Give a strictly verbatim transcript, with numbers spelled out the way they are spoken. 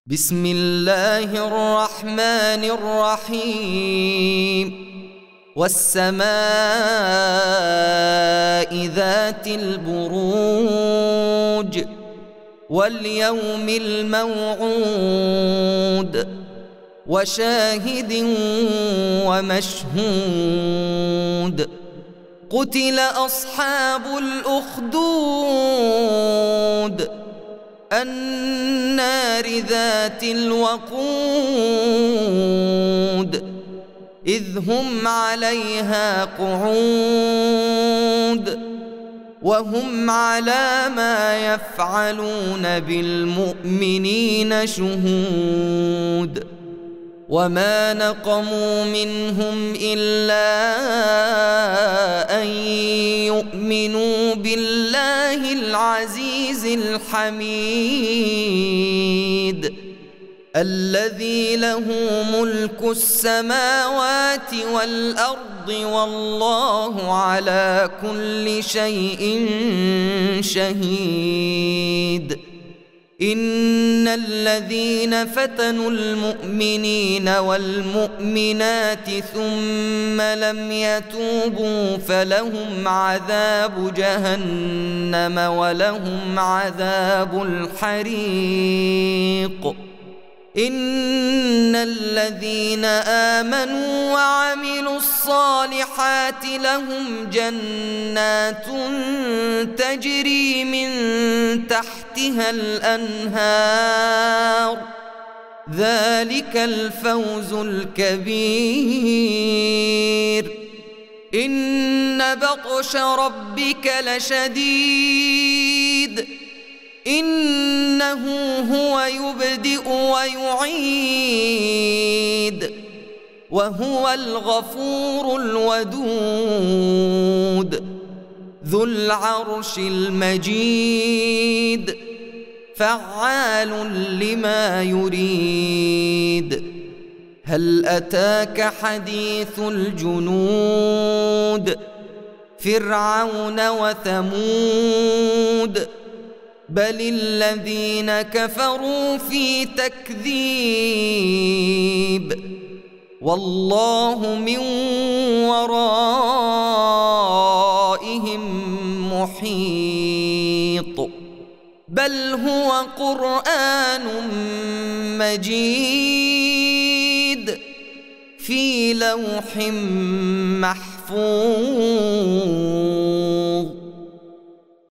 بسم الله الرحمن الرحيم والسماء ذات البروج واليوم الموعود وشاهد ومشهود قتل أصحاب الأخدود النار ذات الوقود إذ هم عليها قعود وهم على ما يفعلون بالمؤمنين شهود وما نقموا منهم إلا أن يؤمنوا بالله العزيز الحميد الذي له ملك السماوات والأرض والله على كل شيء شهيد إن الذين فتنوا المؤمنين والمؤمنات ثم لم يتوبوا فلهم عذاب جهنم ولهم عذاب الحريق إن الذين آمنوا وعملوا الصالحات لهم جنات تجري من تحتها الأنهار ذلك الفوز الكبير إن بطش ربك لشديد إنه هو يبدئ ويعيد وهو الغفور الودود ذو العرش المجيد فعال لما يريد هل أتاك حديث الجنود فرعون وثمود بل الذين كفروا في تكذيب والله من ورائهم محيط بل هو قرآن مجيد في لوح محفوظ.